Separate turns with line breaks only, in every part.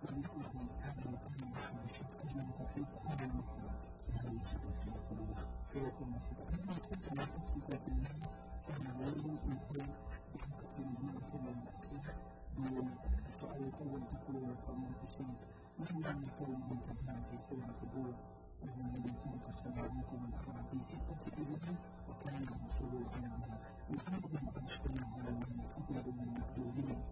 ولكن هذا يكون بشكل متفق على المحور في هذه الكلمة فيكون أما كنت لا تثبت في الله فهو يكون بحكم كما بالسؤال الأول تقول قبل الشيء من لم يكن من كلام في كلمة الأولى وهو الذي خلق السماوات والأرض في 6 أيام وكان الرسول عليها يحب أن يشتري على من أطلب من المخلوقين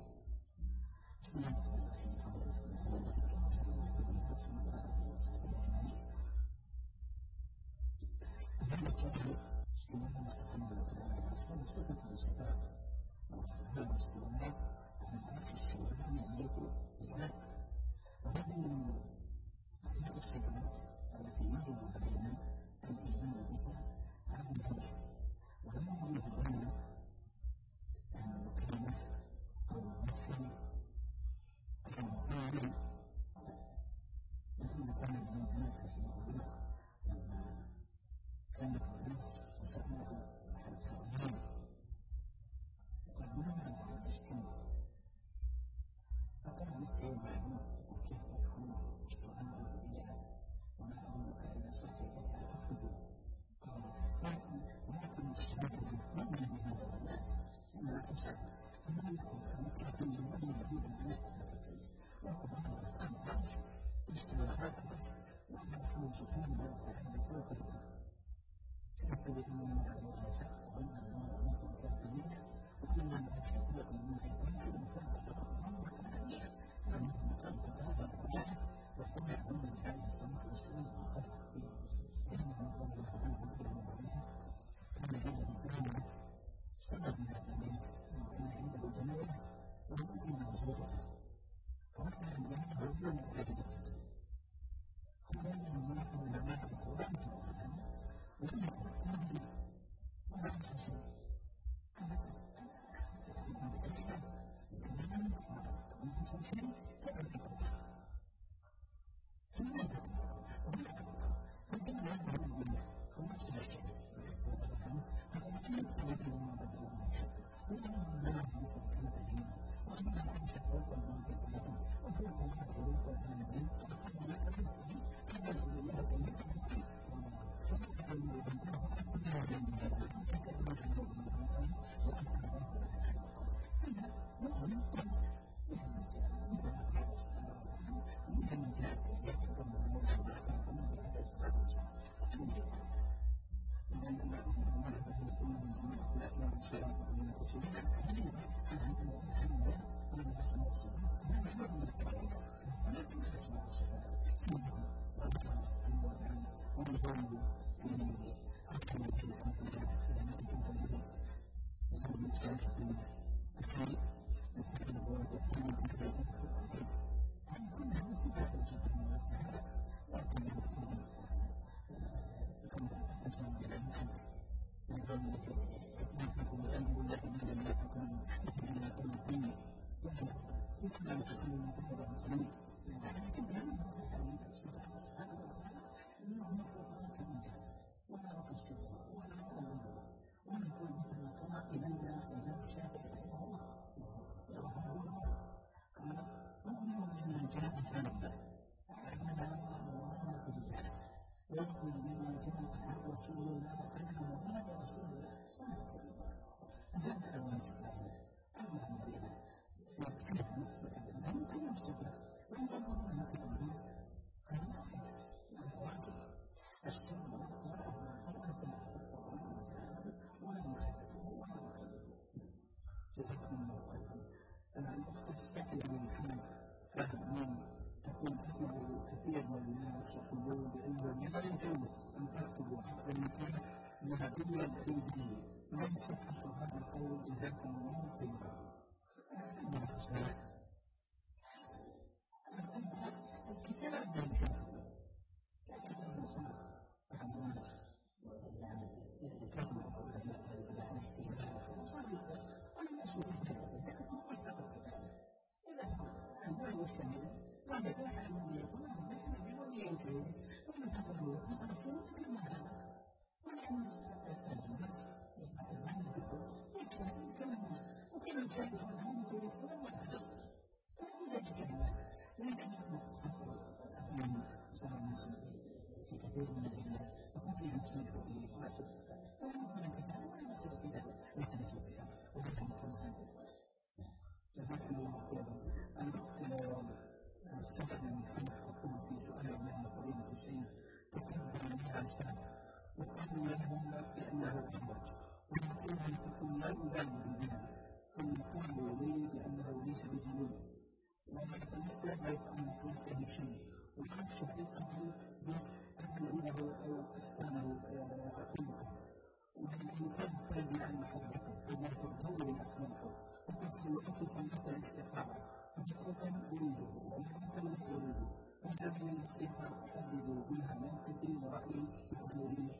شيء ويخشى الأمر بأن يعيده أو أسكانه قيمته ويكذب عن محبته ولا تتطور أسماءه وقد سيؤكد مثل الاستقامة فبقوة أريده وبمثل أريده وهذه النصيحة أحدد بها موقفي ورأيي وحضوري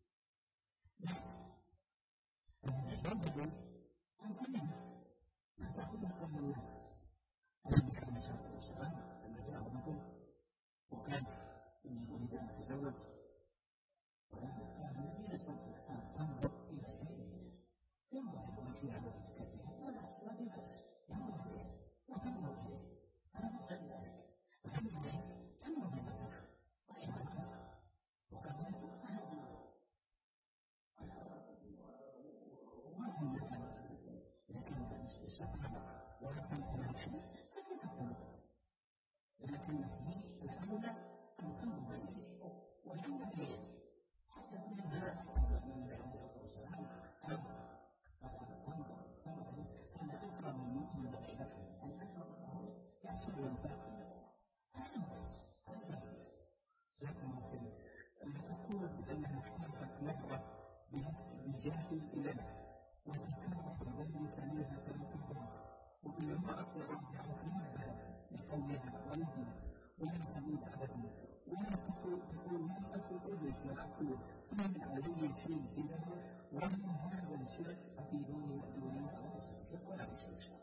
الجانب تنتهي ما تأخذ قبل الناس أنا كان الشباب الذي أعرفه وكان إني أريد أن أتزوج الذين تنظر إلى شيء ينظر إلى شيء على الكثير ولا ينظر إليه وتنظر إليه أنا أسأل ذلك تنظر إليه وقد يكون هذا وهم لكن الاستشفاء ولكن كل شيء فتتكلم لكن الأولى أن تنظر إليه وينظر إليه حتى تنظر من الله والسلام تنظر أن أكرم المؤمن بعيدك أن أكرمه يحصل الباقي لكن تقول بأنها حققت نظرة بجاه إليه وتكرر ذلك عليها تنفذها وإن امرأة ربها حبها لقولها ولدها ولم تموت أبدا ولا تقول لم أكن أدرك ما أقول فمن علي شيء إله ومن هذا الشيء أفيدوني وأدوني ولا تصدق ولا تشرك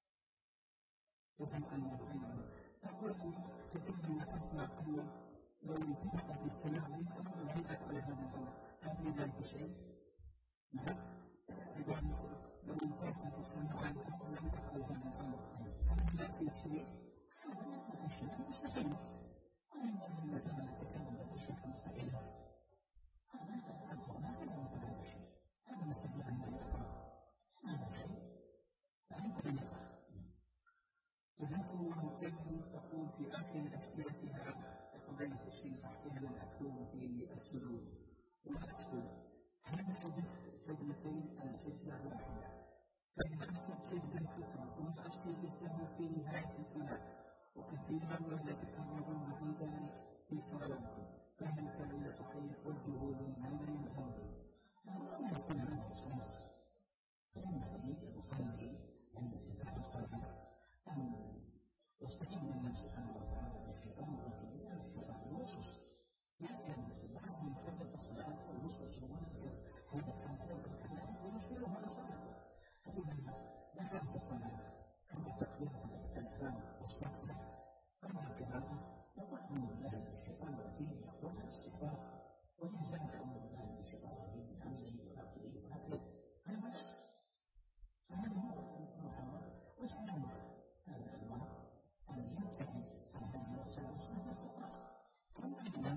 وهم أن تقول تكون أسمع قوة لو انتهت السماء منها وهيئت على هذا الأمر هل من ذلك شيء؟ نعم لو انتهت السماء عنها وهيئت على هذا الأمر هل من ذلك شيء؟ هذا ما في شيء مستحيل وإنما مثلا نتكلم بشكل مستحيل هذا مثلا شيء هذا مستحيل عن هذا شيء فأنت جزاكم الله خيرا تقول في آخر أسئلتها قضية الشيء أحيانا أكون في السجود وأكتب هل صدقت سجدتين أم سجدة واحدة؟ فإذا أصبت سجدة فكرة ثم أشتري السهو في نهاية الصلاة وكثيرا ما يتكرر في ذلك في صلاتي فهل كان صحيح وجهه للعمل الأمر؟ هذا يكون عنه شمس فإنني أصلي عند فتح الصلاة يستجيب الله سبحانه وتعالى بالشيطان الرجيم عن الشيطان الوسوس يأتي البعض من ثبت الصلاة والوسوس وذكر هذا كان ذلك ويشبهها الصلاة فإذا ذكرت الصلاة كما تقديرها الألفان والصلاة أما كذلك نطعم الله بالشيطان الرجيم يقول الاستغفار وينزل أمر الله بالشيطان الرجيم من همزه ونفسه وهكذا هذا بس فهذا هو محمد وسلم هذا المرء أن يبتعد عن هذه الوساوس مهما استطاع ثم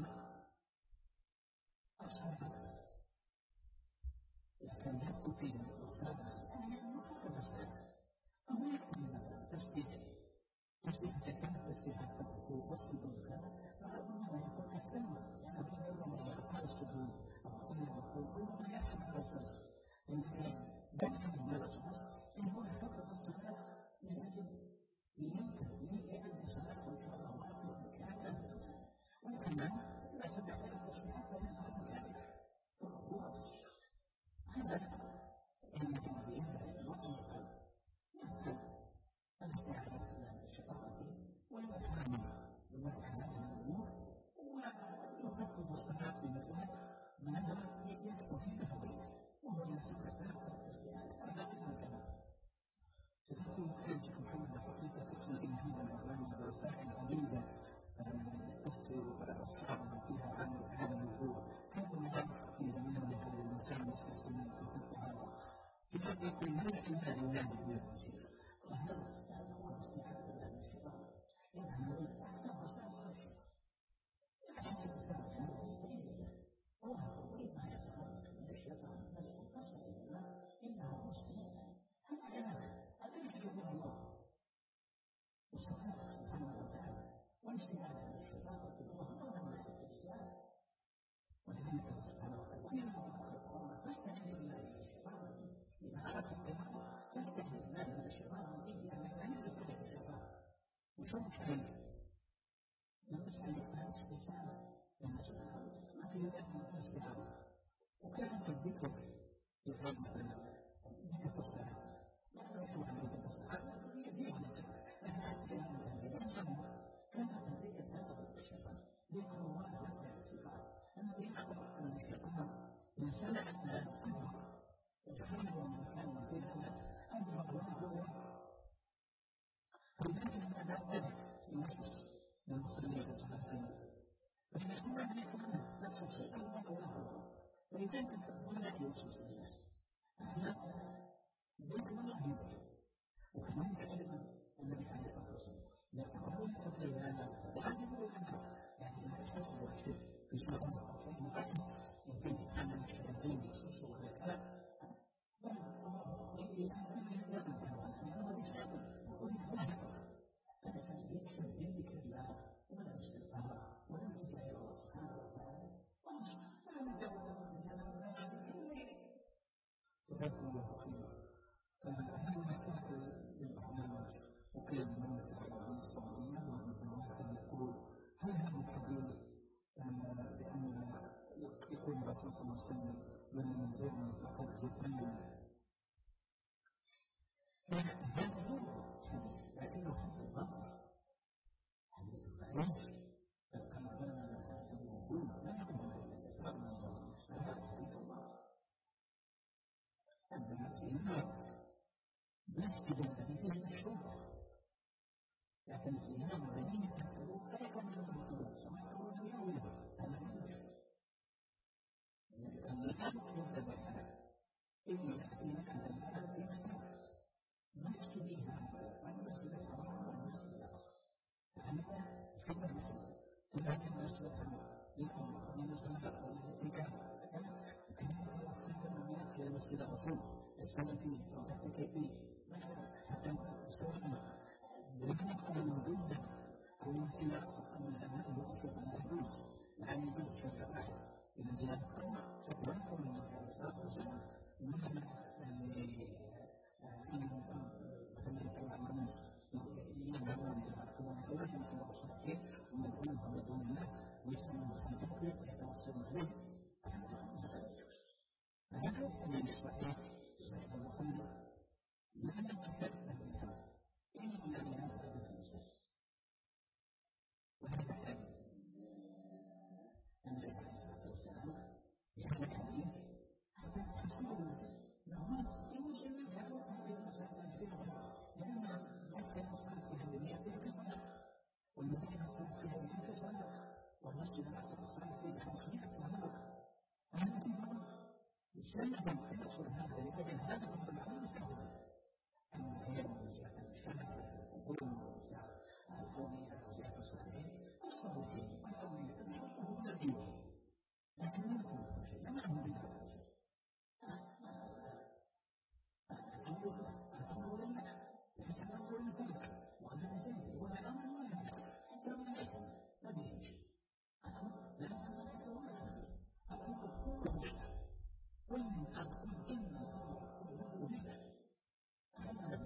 الصلاة إذا كان يدخل فيه الصلاة أن يكون الصلاة أو يكون مثلا تسبيح تكلم تسبيح الركوع والسجود فأظن يكون أكثر يعني في ربما يقطع السجود أو يقطع الركوع ربما يحصل الوسواس لكن دفع من الوسواس هو فقط الصلاة من أجل يمكن صلاة إن شاء الله واقف كاملا وكمان لا تدخل التسبيحات ولا تدخل ذلك هو هذا الذي ينبغي المطلق يدخل الاستعانة بالله الشيطان الرجيم ويفهم بمثل هذه الأمور ويخفض الصلاة بمثلها يدخل في تفضيله وهو ينسى الصلاة والتسبيحات هذا كما ستكون حاجة محمد حقيقة تصل إلى هذا العنوان برسائل عديدة استفسر أصحابنا فيها عن هذا الموضوع كيف نضع في زماننا هذا الإنسان يستسلمون في الطهارة كيف يكون ملك الله لله بالمسيح وهذا هو الاستعانة بالله من الشيطان إنها الذي أحكم وسائل الخشية يحسب الثاني أنه يستعين بالله وهو يريد ما يتخلق من الشيطان الذي قصد بالله إنه مسلم هذا هذا يجب من الله وسبحانه سبحانه وتعالى والاستعانة بالشيطان الله أمر الناس بالإسلام ولذلك سبحانه وتعالى ويقول في القرآن فاستعذ بالله من الشيطان إذا أردت التمام فاستعذ بالله من الشيطان ولذلك هناك يوصف الناس احنا ذكرنا جدا وكذلك ايضا النبي عليه الصلاه والسلام يتقبل تقريبا وهذا هو الامر يعني الاشخاص الواحد في سوره الرحمن الرحيم يمكن ان المشاهدين يخصصوا الكتاب جزاكم الله خيرا. فهذا كتاب للبرنامج وكان من العربية السعودية ومن يقول هل هذا الحديث بأن يقول الرسول صلى الله عليه وسلم من ينزلني فقد جبريل هذا هو الحديث لكنه حديث باطل حديث ضعيف كما كان يقول لا يقول الإسلام من الله هذا حديث الله مسجد الحديث المشهور لكن الإمام الذين كفروا لا كان يقولون سمعوا اليوم هذا المشهور لأن الحديث يتبع إلا يأتيك الآن في مستقبل مسجدها والمسجد الحرام والمسجد الأقصى هذا الخبر مثل تبعت الناس مثلا يقول من الصلاة والاعتكاف كان الناس في المسجد الرسول السلفي والتكفير حتى استوعبنا لكن من ضمن الانطلاق من الابناء الوقوف على الحدود عن يجوز شفاعه الى زياده القوم فتوقع من الصلاه والسلام مثل يذهبون الى القوم الاولى في الصحيح ويدعونهم من دون الله ويسمون في الجنه ويتوسلون اليه هذا من الصحيح صحيح البخاري لا نتكلم عنه إلا من هذا المسلم وهذا كان النبي عليه الصلاة والسلام بهذا الحديث حتى تحصلوا نعم المسلمين كانوا في المساجد الكبيرة لأن مكة كانت فيها المئة كسنة والمدينة كانت فيها 100 سنة والمسجد الأقصى كانت فيه 500 سنة هذا يسلم أن يحصل هذا لأجل هذا هو العمل سهل أما هي الموزعة الشهر والموزعة القومية الموزعة الصحيحة الصحيحين القومية هو الدين لكن لا يكون شيء لا نعلم بها شيء الأمر لله يتناول الفلك وأنا نزيد ولا أمر ولا حتى ولا يكون ما به شيء لا يتناول ولا ومن أقول إن الله لك هذا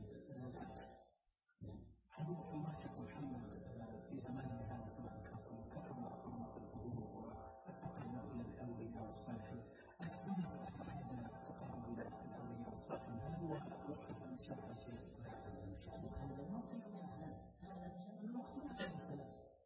حديث الله محمد في زمانه هذا كما ذكرتم كثر أطراف القبور والتقرب إلى الأولياء والصالحين أسئلة أحد التقرب إلى الأولياء والصالحين هل هو وقف من شرع شيء هذا الموقف هذا المقصود ذلك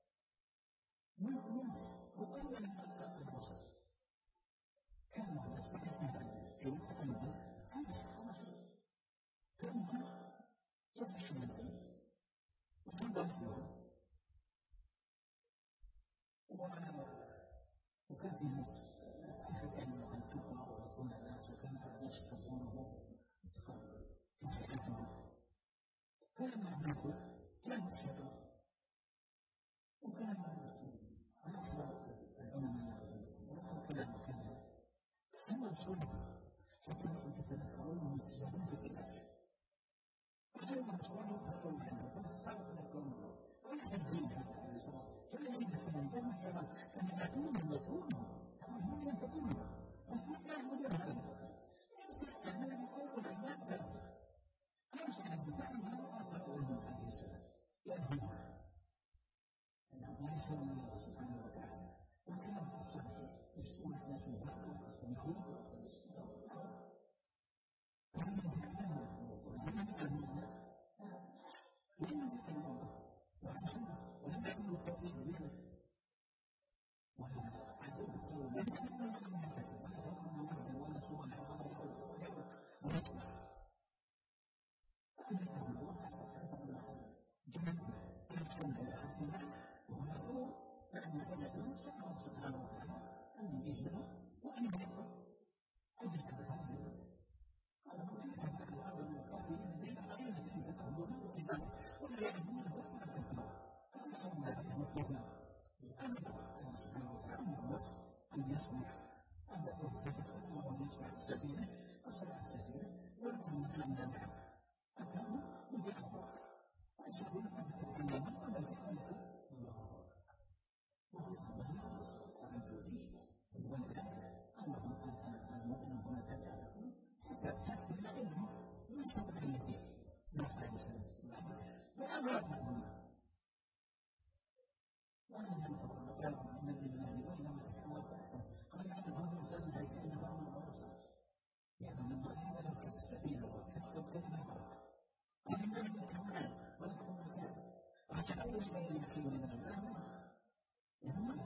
مؤمن وأول من ألقى البشر كان في وقت الموت كان يستخلص كان يصح منه وتنظر فيه وكان فيه أحد أن تقرأ ويكون الناس وكان الناس يحبونه في حياته فلما ماتوا كان يشهد وكان يحضر العلماء وكان مكانه ثم صلب حتى تتذكرون المتجاهلين في العلاج وثم صلب تقول عنه فاستغفر لكم وليس الدين هذا الإسلام كما يجب أن يكون كما تكون المفهوم كما هو ينتقون المفهوم لا يقول هذا هذا يقول المادة ليس الدفاع هذا أصدق منه عليه السلام يأذنها أنه ليس من الله سبحانه وتعالى وكان في الصحيح يسكن الناس من بعض ويقول وهو الأمر الله سبحانه وتعالى أن يسمح أن يتفق وأن يسمح سبيله وسمح سبيله ولكن من يمنع أنه يخبر سبيل أن تتكلم ولا يتكلم الله وهو عن الوزير ولذلك أنه المؤمن هنا تجعله حتى تأتي العلم ليس باليدين مثل وأمرهم وأنا قال النبي الله وإنما تحوطهم قال هذا الإنسان لا يكون بعض الرسل يعني لما كان لك السبيل وتحفظ كلمة قال النبي كمان ولكم مكان وتحول إلى يمكن من الأمر يقول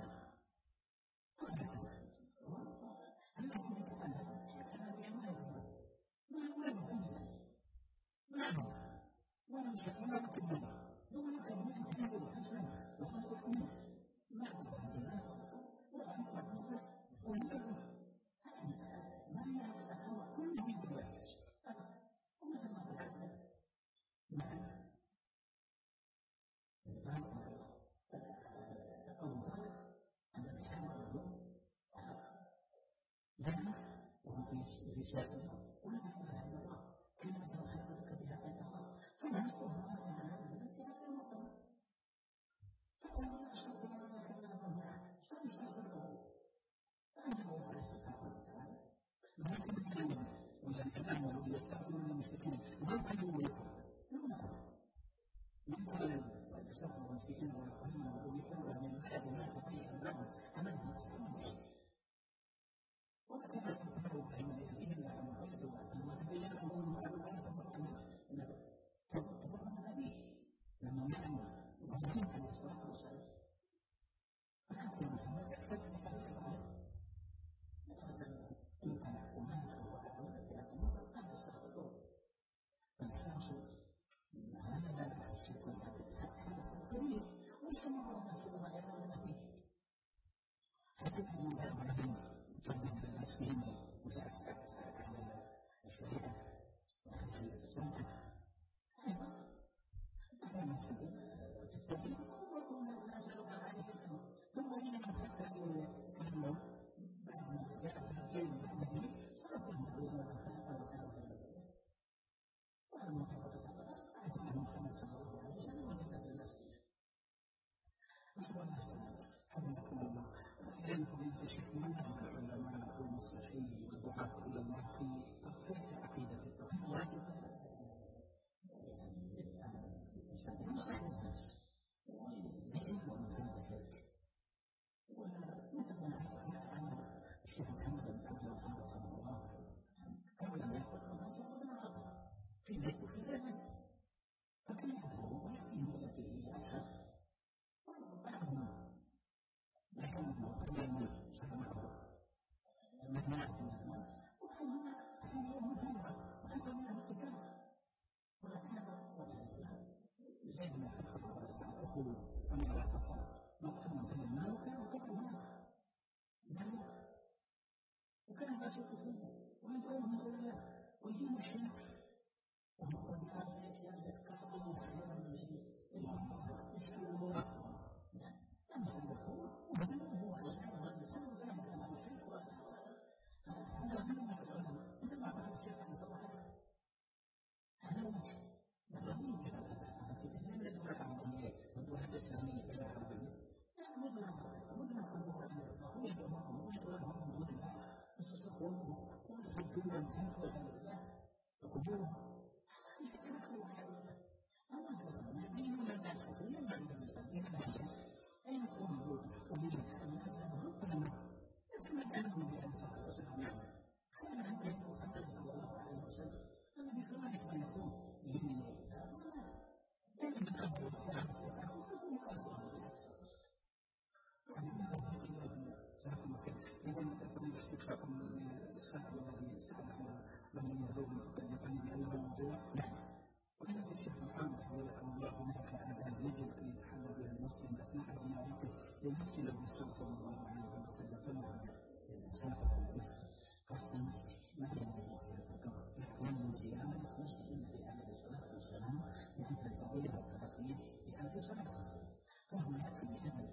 وهو يأتي بهذا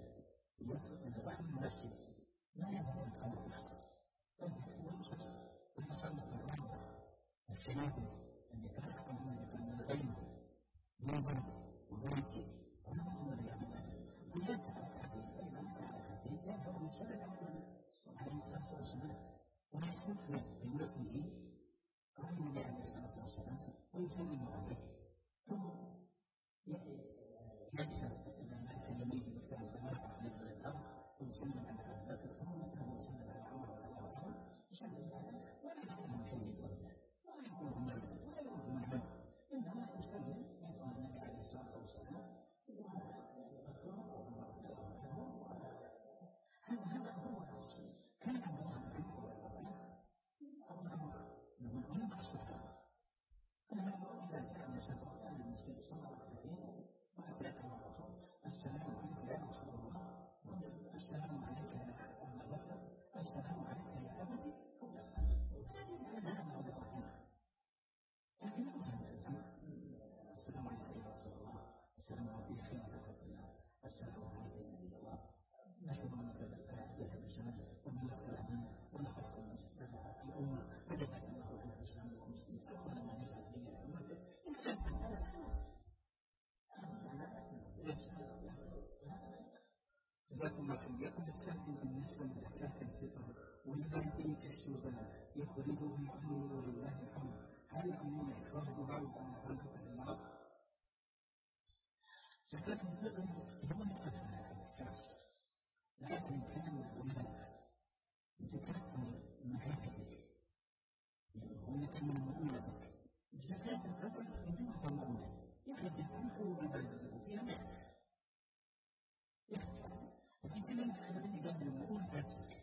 لكم يكون الكافي بالنسبة لزكاة الفطر والذي كالشوبان يخرجه أمره ولله الحمد. هل أمين إخراج بعض عن المرض؟ زكاة الفطر هو مقدمة لكن كان هناك زكاة معرفة ولكن من الأولى زكاة الفطر بدون ضمانة يخرج الفطر ببلده فيها نفس لكن كلمة الذي قبل نقول ذاتك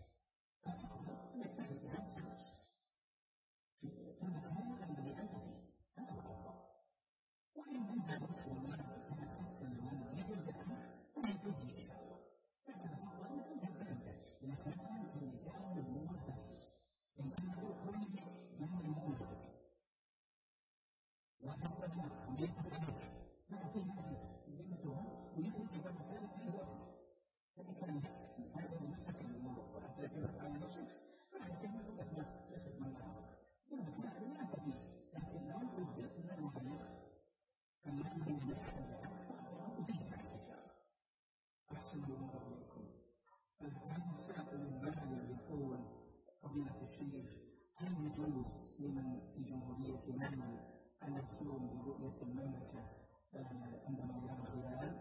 فضيلة الشيخ هل يجوز لمن في جمهورية مالي أن يكون برؤية المملكة عندما يرى الهلال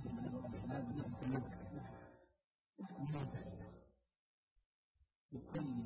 بكل